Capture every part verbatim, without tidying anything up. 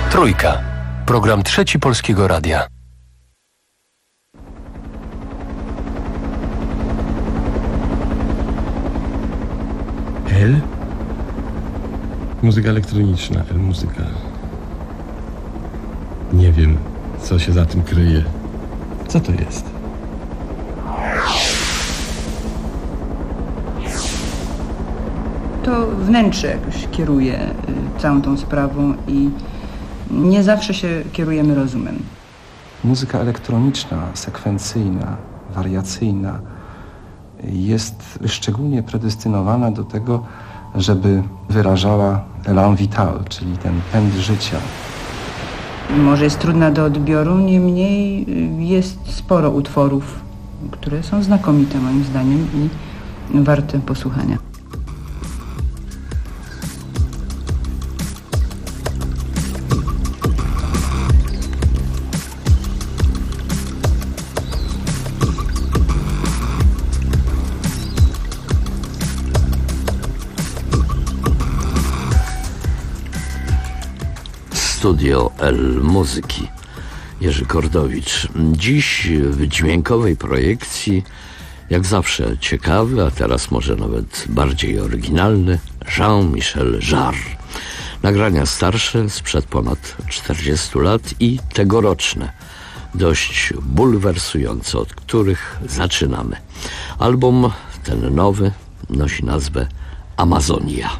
Trójka. Program Trzeci Polskiego Radia. L? Muzyka elektroniczna, L muzyka. Nie wiem, co się za tym kryje. Co to jest? To wnętrze jakoś kieruje y, całą tą sprawą i nie zawsze się kierujemy rozumem. Muzyka elektroniczna, sekwencyjna, wariacyjna jest szczególnie predestynowana do tego, żeby wyrażała élan vital, czyli ten pęd życia. Może jest trudna do odbioru, niemniej jest sporo utworów, które są znakomite moim zdaniem i warte posłuchania. Studio L Muzyki. Jerzy Kordowicz. Dziś w dźwiękowej projekcji, jak zawsze ciekawy, a teraz może nawet bardziej oryginalny, Jean-Michel Jarre. Nagrania starsze, sprzed ponad czterdziestu lat i tegoroczne, dość bulwersujące, od których zaczynamy. Album ten nowy nosi nazwę Amazonia.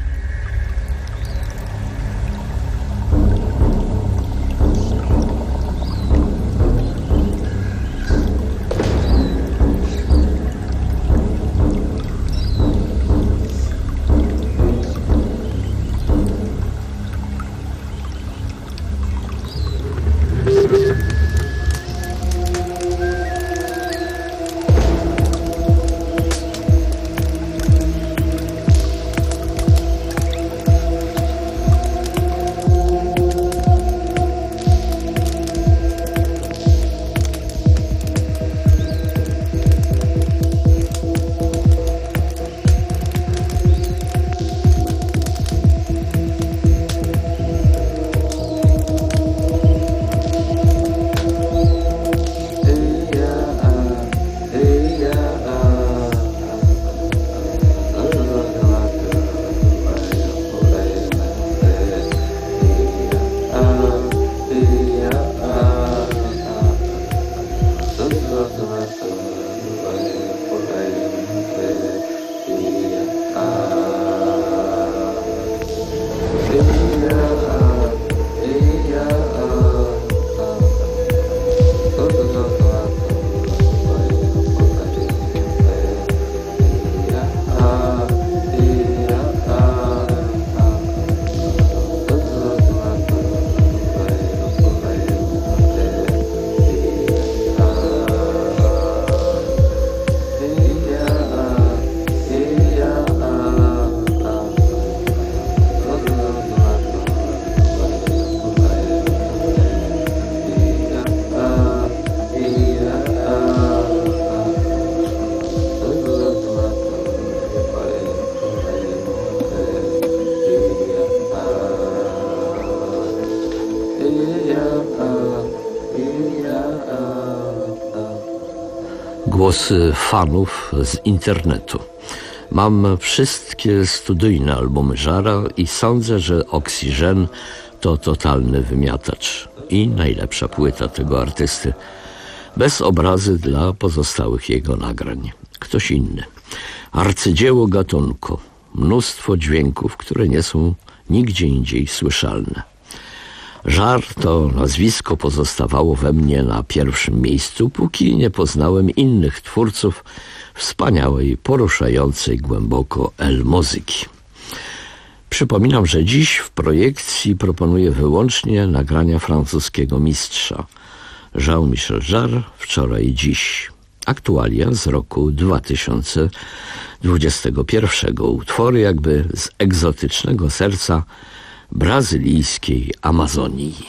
Głosy fanów z internetu. Mam wszystkie studyjne albumy Jarra i sądzę, że Oxygen to totalny wymiatacz i najlepsza płyta tego artysty. Bez obrazy dla pozostałych jego nagrań. Ktoś inny. Arcydzieło gatunku. Mnóstwo dźwięków, które nie są nigdzie indziej słyszalne. Jarre to nazwisko pozostawało we mnie na pierwszym miejscu, póki nie poznałem innych twórców wspaniałej, poruszającej głęboko L muzyki. Przypominam, że dziś w projekcji proponuję wyłącznie nagrania francuskiego mistrza Jean-Michel Jarre, wczoraj i dziś. Aktualia z roku dwa tysiące dwudziestego pierwszego. Utwory jakby z egzotycznego serca brazylijskiej Amazonii.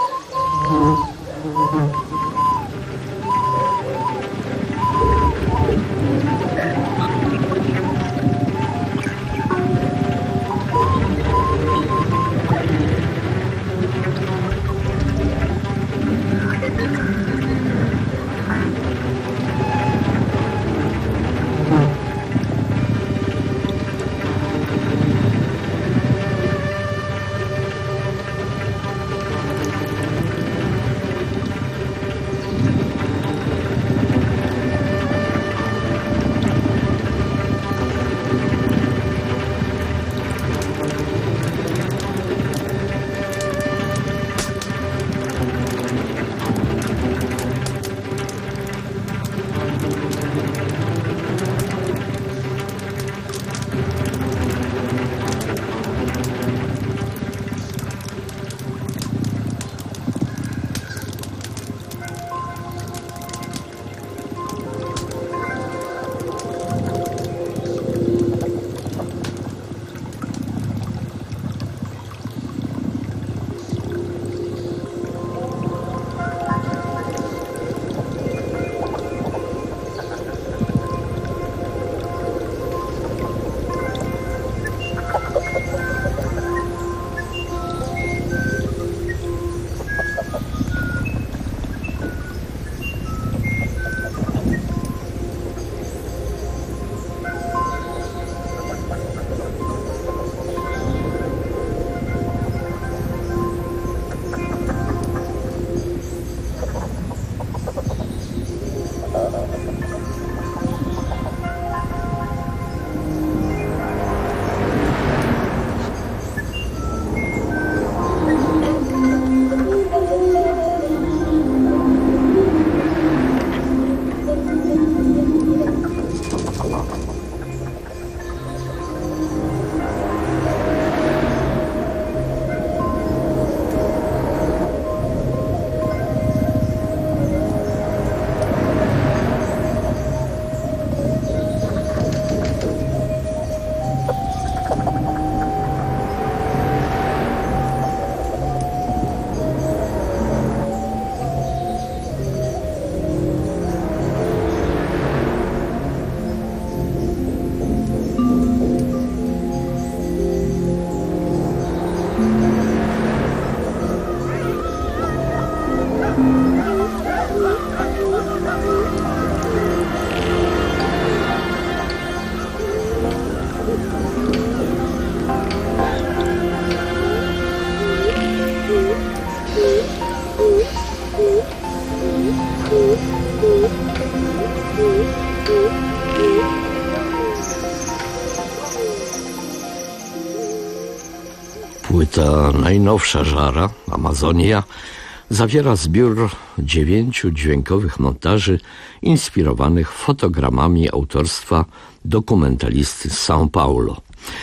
Płyta najnowsza Żara, Amazonia, zawiera zbiór dziewięciu dźwiękowych montaży inspirowanych fotogramami autorstwa dokumentalisty z São Paulo.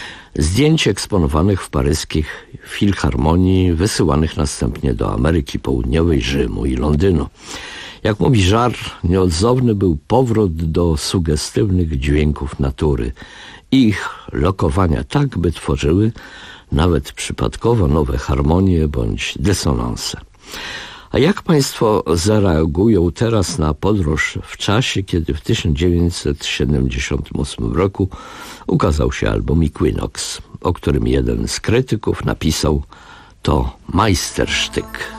Zdjęć eksponowanych w paryskich filharmonii, wysyłanych następnie do Ameryki Południowej, Rzymu i Londynu. Jak mówi Żar, nieodzowny był powrót do sugestywnych dźwięków natury i ich lokowania tak, by tworzyły nawet przypadkowo nowe harmonie bądź dysonanse. A jak Państwo zareagują teraz na podróż w czasie, kiedy w tysiąc dziewięćset siedemdziesiątym ósmym roku ukazał się album Equinox, o którym jeden z krytyków napisał: to majstersztyk.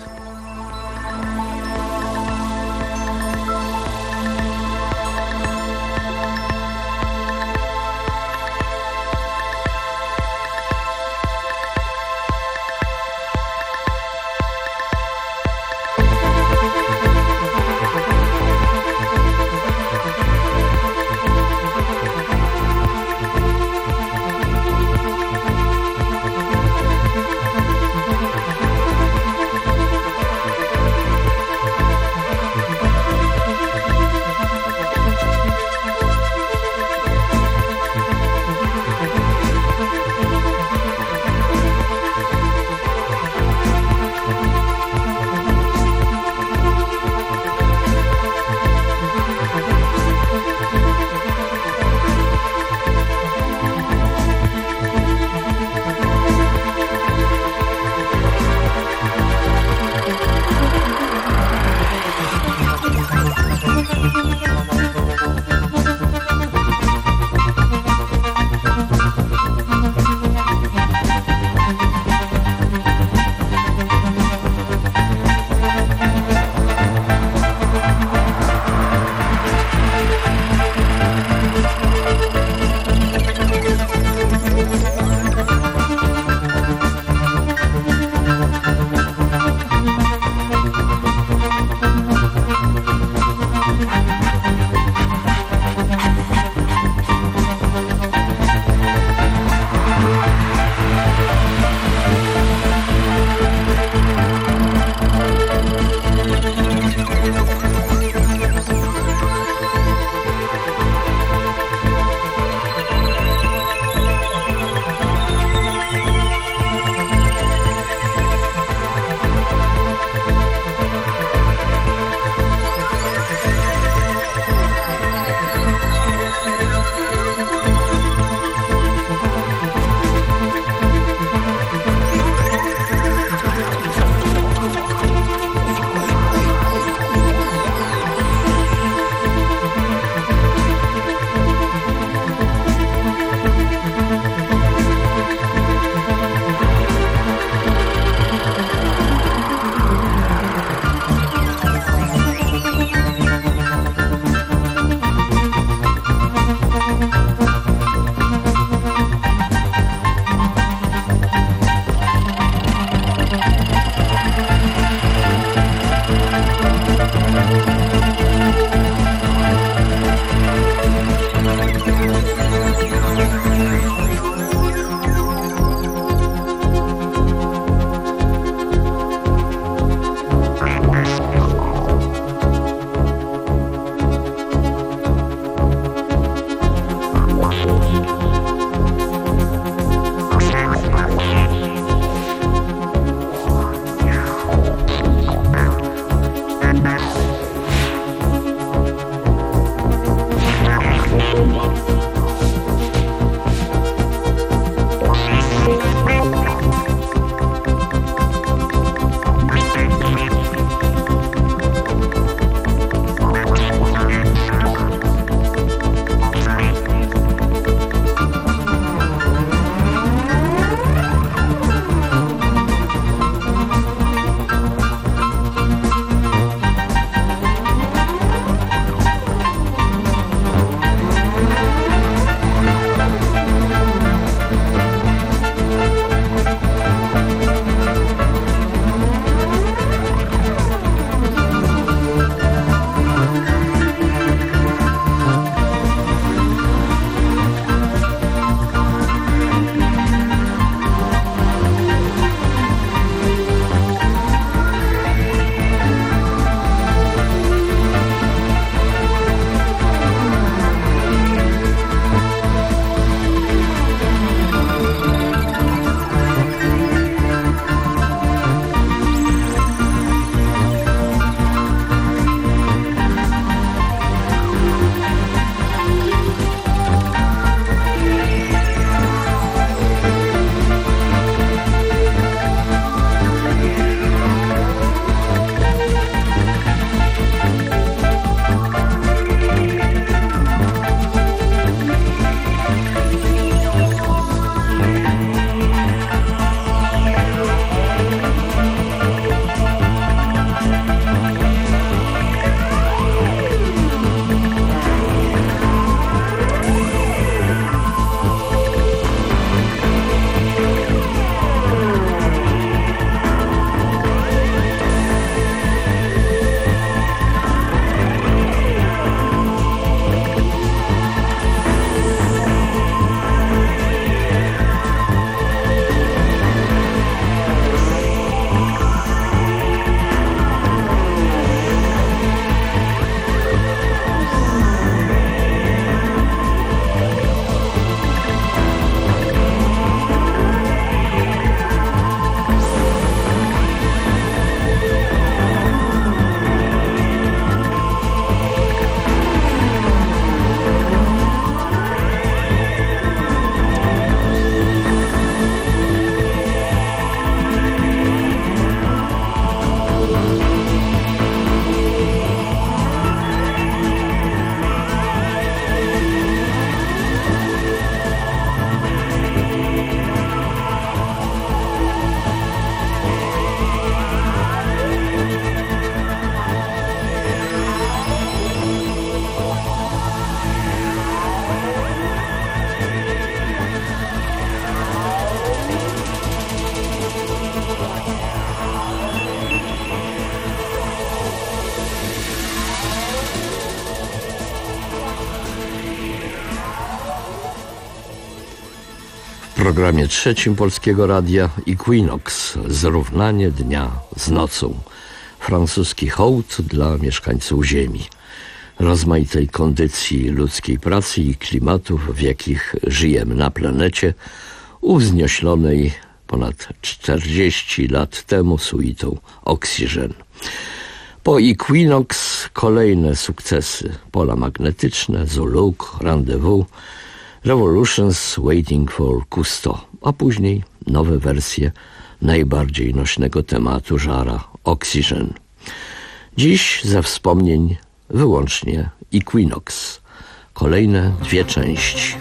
programie trzecim Polskiego Radia Equinox. Zrównanie dnia z nocą. Francuski hołd dla mieszkańców Ziemi. Rozmaitej kondycji ludzkiej pracy i klimatów, w jakich żyjemy na planecie, uwznioślonej ponad czterdzieści lat temu suitą Oxygen. Po Equinox kolejne sukcesy. Pola magnetyczne, Zuluk, Rendezvous, Revolutions Waiting for Cousteau, a później nowe wersje najbardziej nośnego tematu żara Oxygen. Dziś ze wspomnień wyłącznie Equinox. Kolejne dwie części.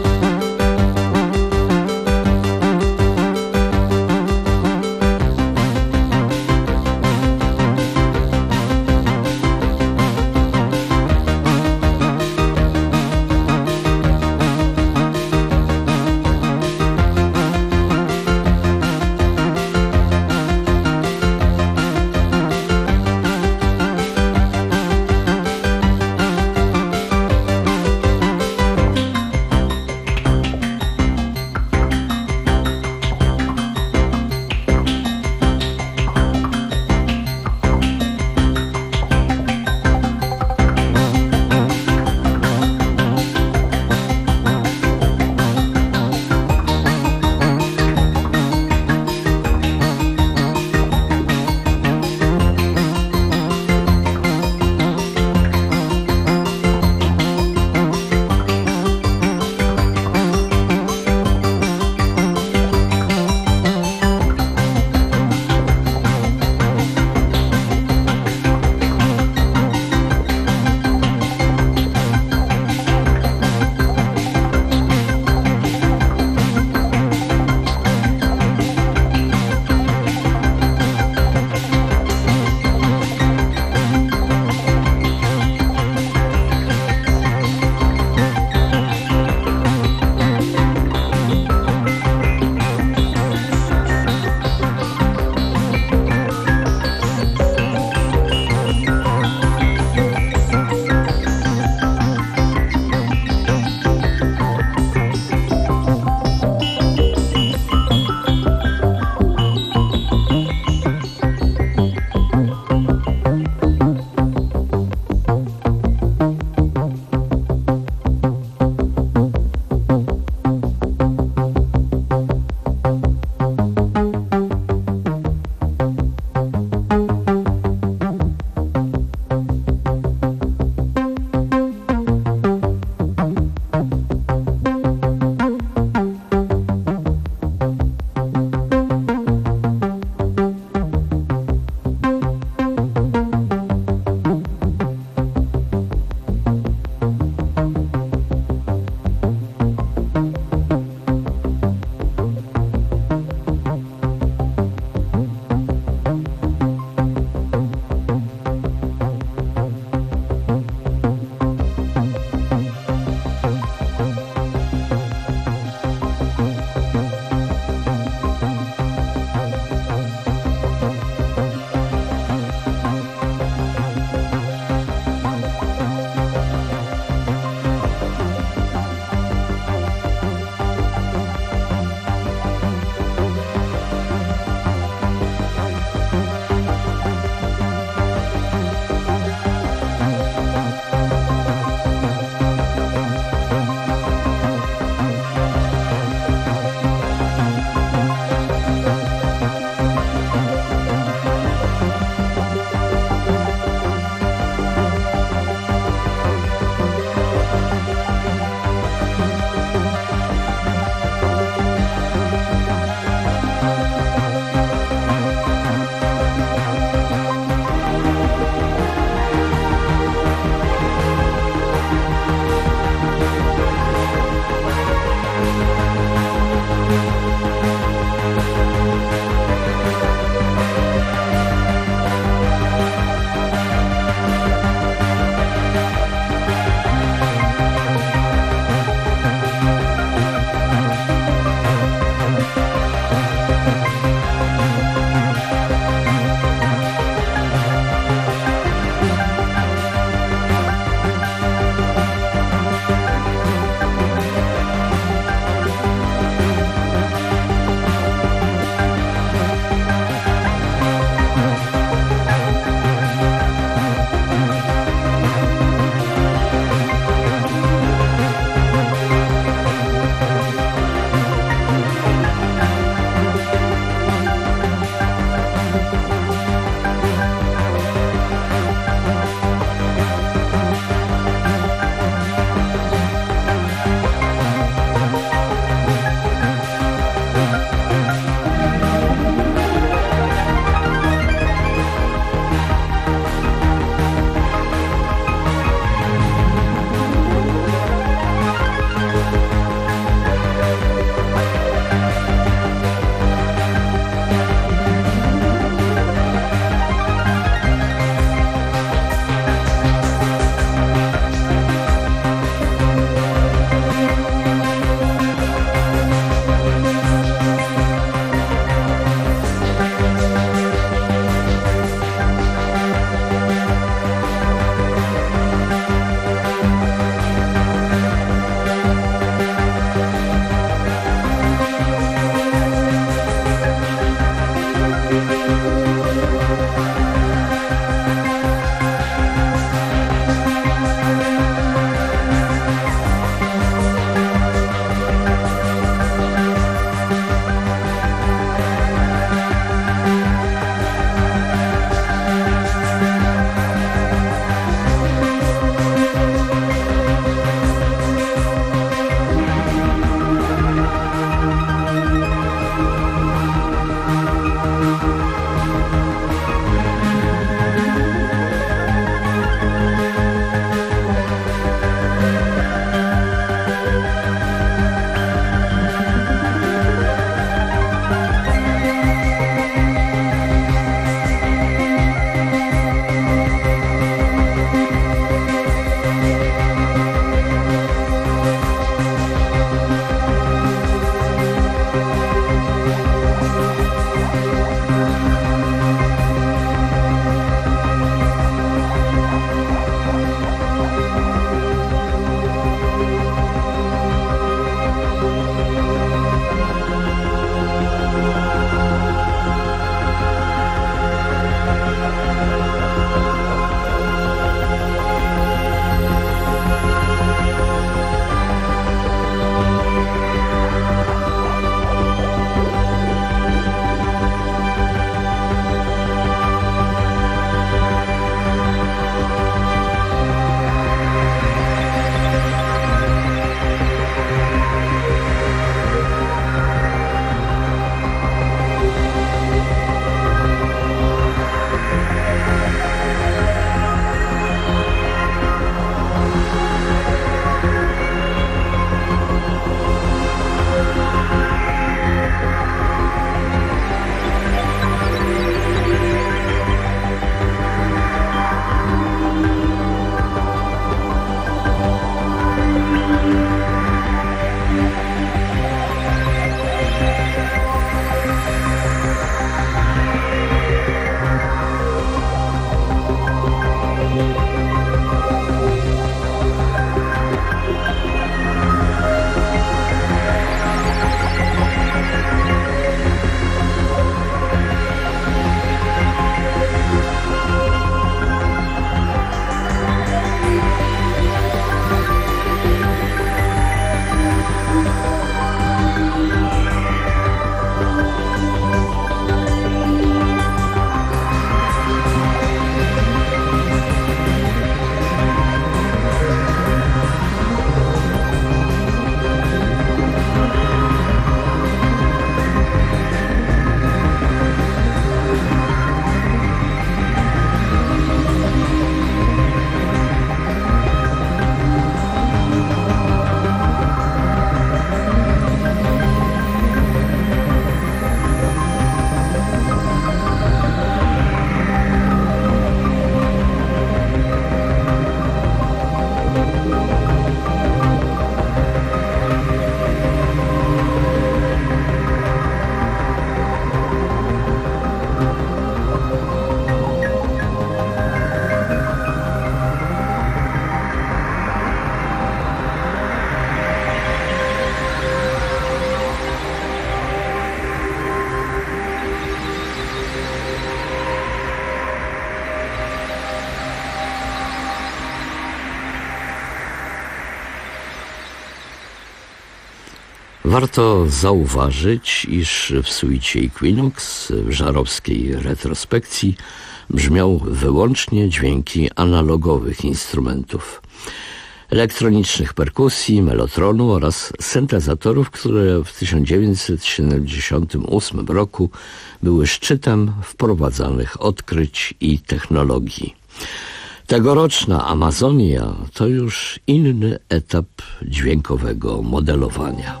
Warto zauważyć, iż w suicie Equinox w żarowskiej retrospekcji brzmią wyłącznie dźwięki analogowych instrumentów, elektronicznych perkusji, melotronu oraz syntezatorów, które w tysiąc dziewięćset siedemdziesiątym ósmym roku były szczytem wprowadzanych odkryć i technologii. Tegoroczna Amazonia to już inny etap dźwiękowego modelowania.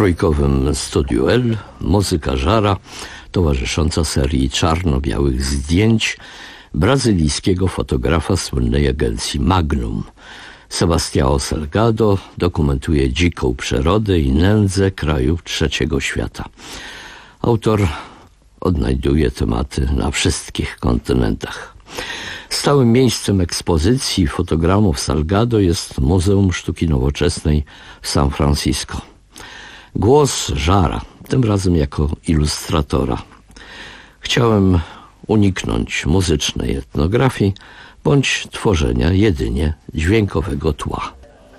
trójkowym Studiu L muzyka Jara towarzysząca serii czarno-białych zdjęć brazylijskiego fotografa słynnej agencji Magnum. Sebastião Salgado dokumentuje dziką przyrodę i nędzę krajów trzeciego świata. Autor odnajduje tematy na wszystkich kontynentach. Stałym miejscem ekspozycji fotogramów Salgado jest Muzeum Sztuki Nowoczesnej w San Francisco. Głos Jara, tym razem jako ilustratora. Chciałem uniknąć muzycznej etnografii bądź tworzenia jedynie dźwiękowego tła.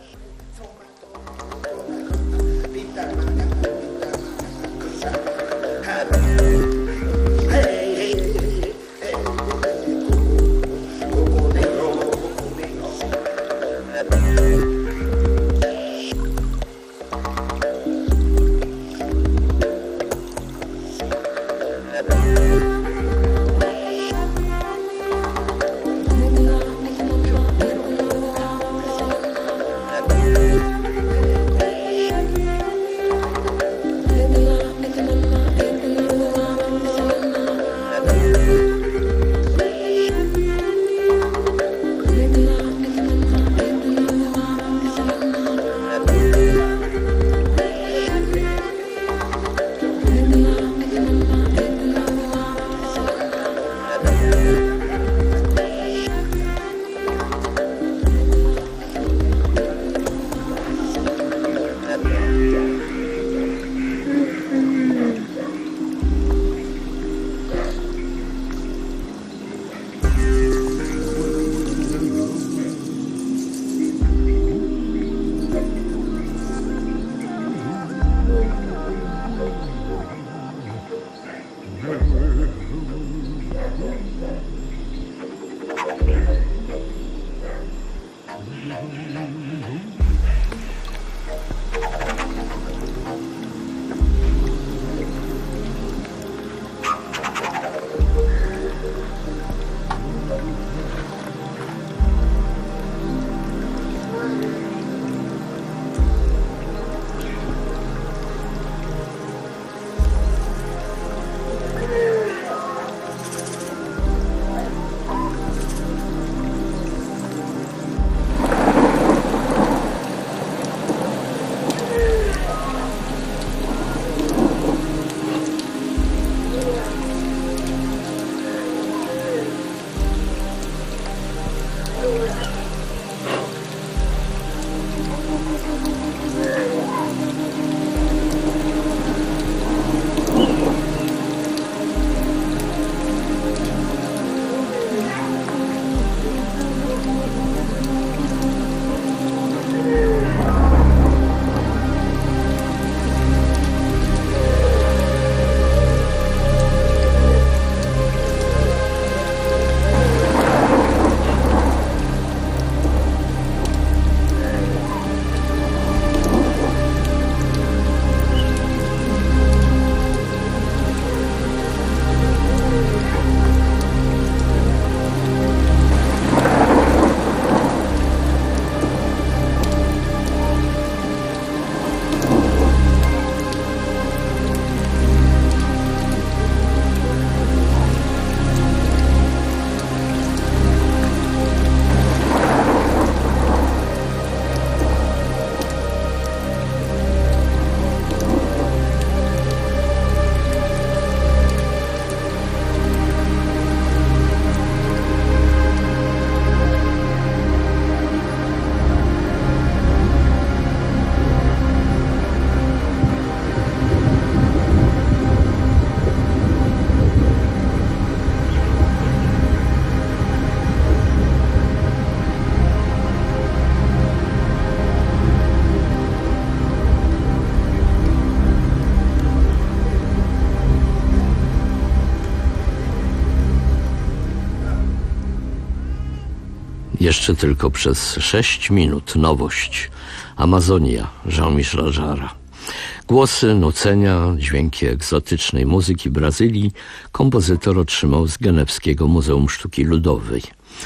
Jeszcze tylko przez sześć minut nowość. Amazonia Jean-Michela Jarra. Głosy, nucenia, dźwięki egzotycznej muzyki Brazylii kompozytor otrzymał z Genewskiego Muzeum Sztuki Ludowej.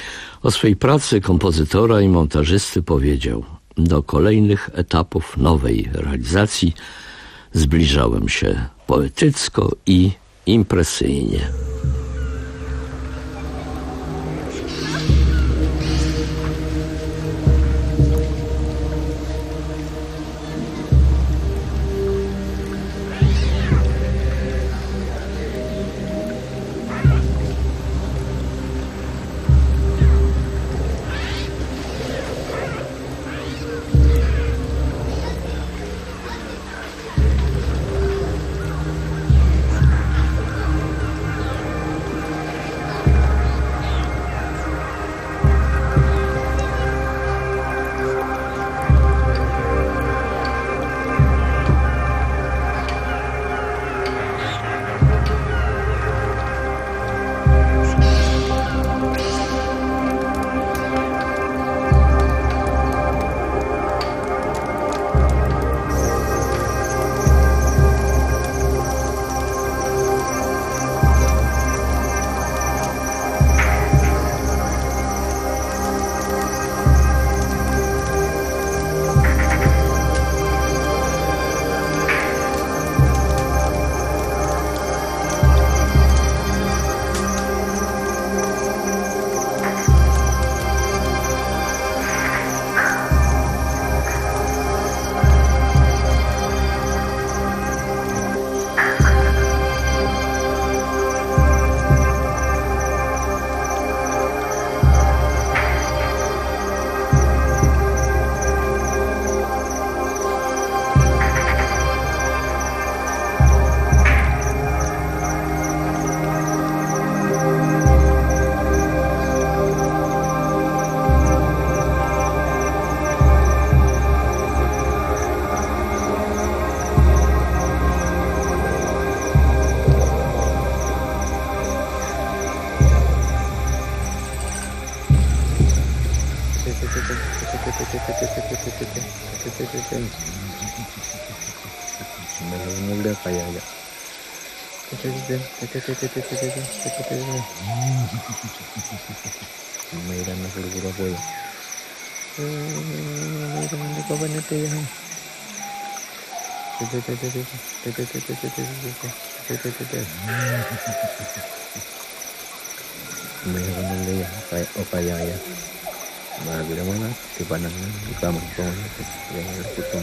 O swej pracy kompozytora i montażysty powiedział: do kolejnych etapów nowej realizacji zbliżałem się poetycko i impresyjnie. Mudah kayak ya. Mainan na gura boy. Mainan na kawan itu ya. Mainan na ya kayak opaya ya. Baru mana di panangan di kamar pun yang itu.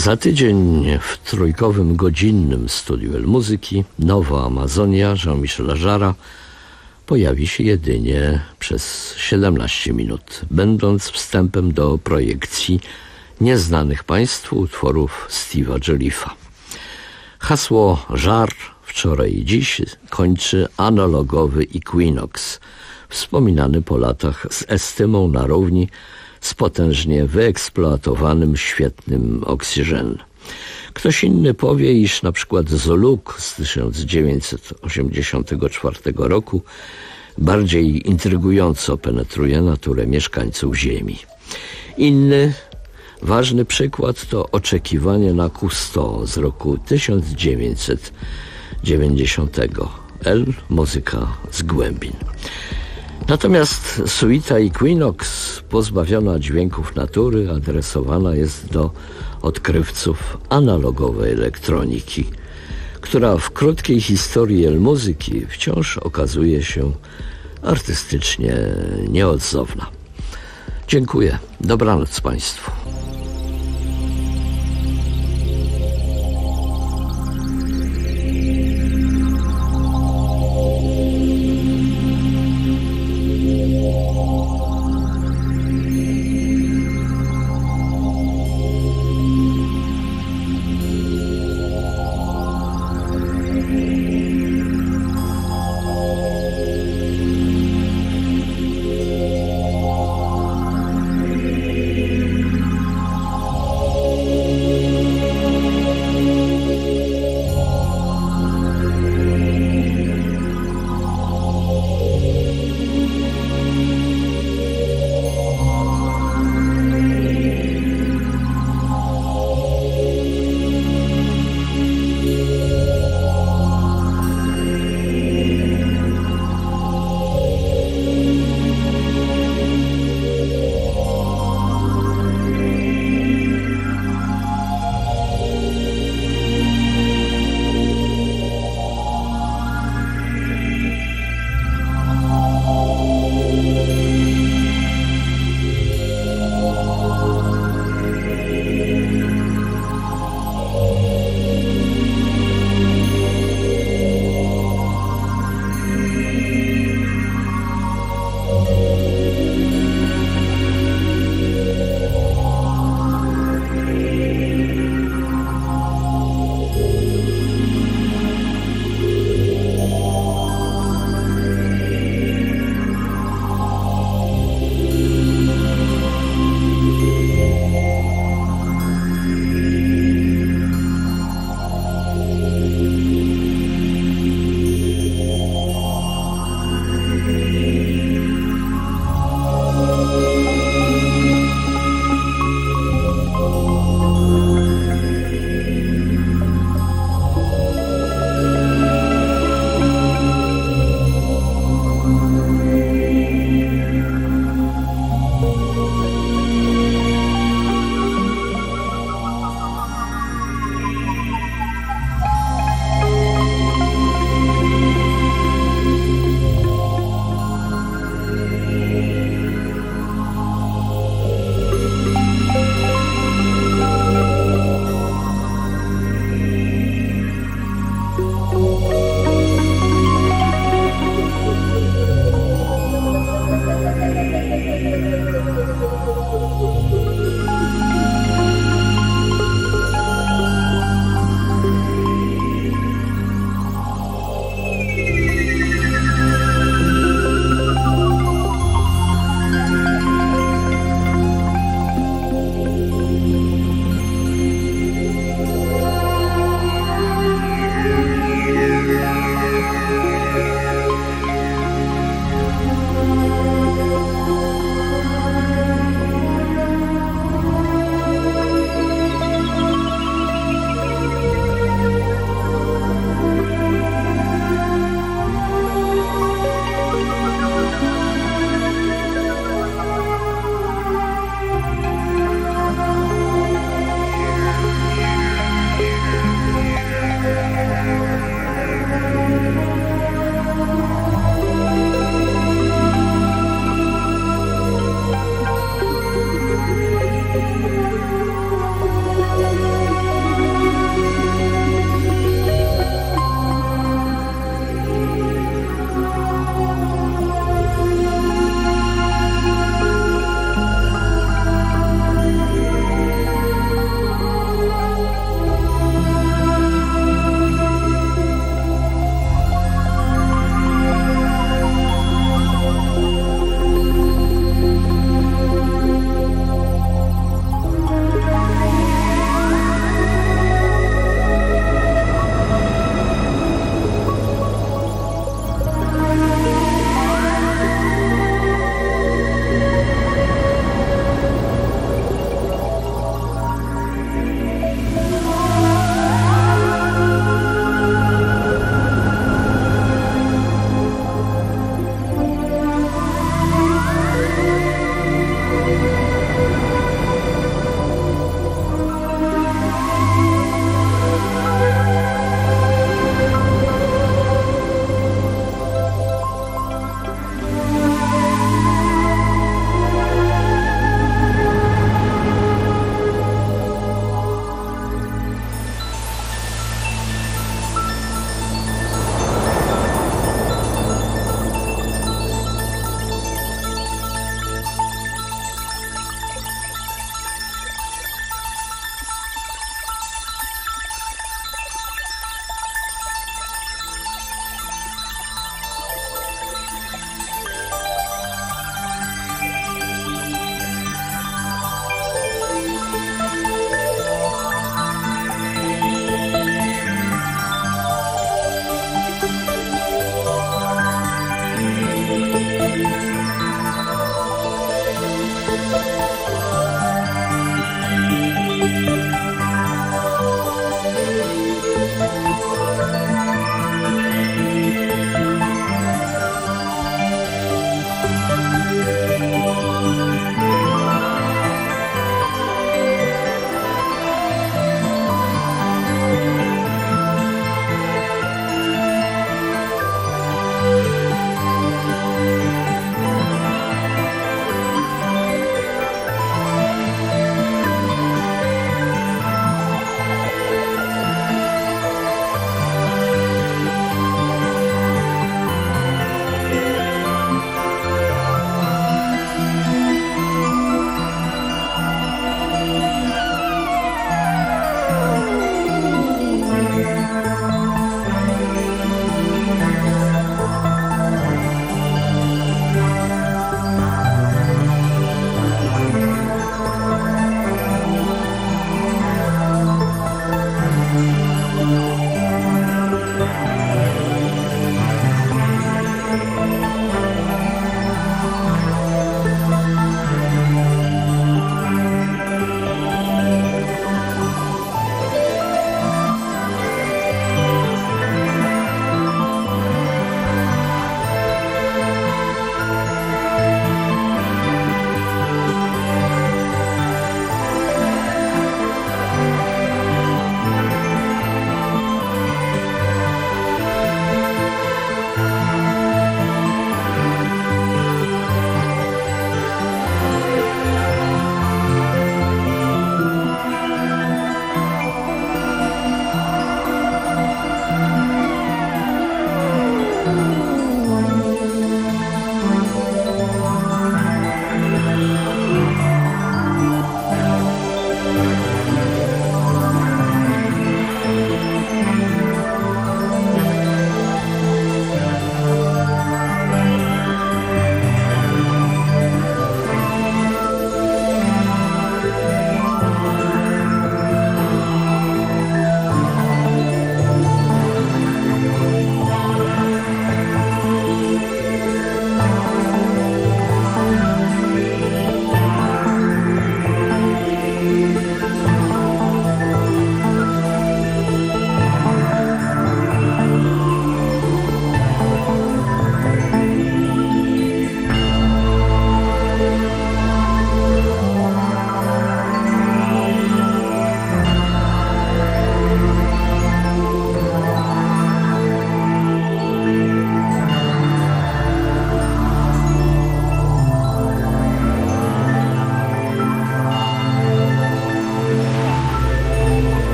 Za tydzień w trójkowym godzinnym studiu El Muzyki Nowa Amazonia Jean-Michela Jarre'a pojawi się jedynie przez siedemnaście minut, będąc wstępem do projekcji nieznanych Państwu utworów Steve'a Joliffa. Hasło Jarre wczoraj i dziś kończy analogowy Equinox, wspominany po latach z estymą na równi z potężnie wyeksploatowanym, świetnym Oxygène. Ktoś inny powie, iż na przykład Zoluk z tysiąc dziewięćset osiemdziesiątego czwartego roku bardziej intrygująco penetruje naturę mieszkańców Ziemi. Inny ważny przykład to Oczekiwanie na Cousteau z roku tysiąc dziewięćset dziewięćdziesiątego. El, muzyka z głębin. Natomiast suita Equinox, pozbawiona dźwięków natury, adresowana jest do odkrywców analogowej elektroniki, która w krótkiej historii El Muzyki wciąż okazuje się artystycznie nieodzowna. Dziękuję. Dobranoc Państwu.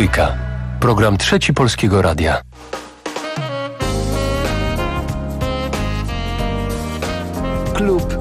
Trójka. Program Trzeci Polskiego Radia. Klub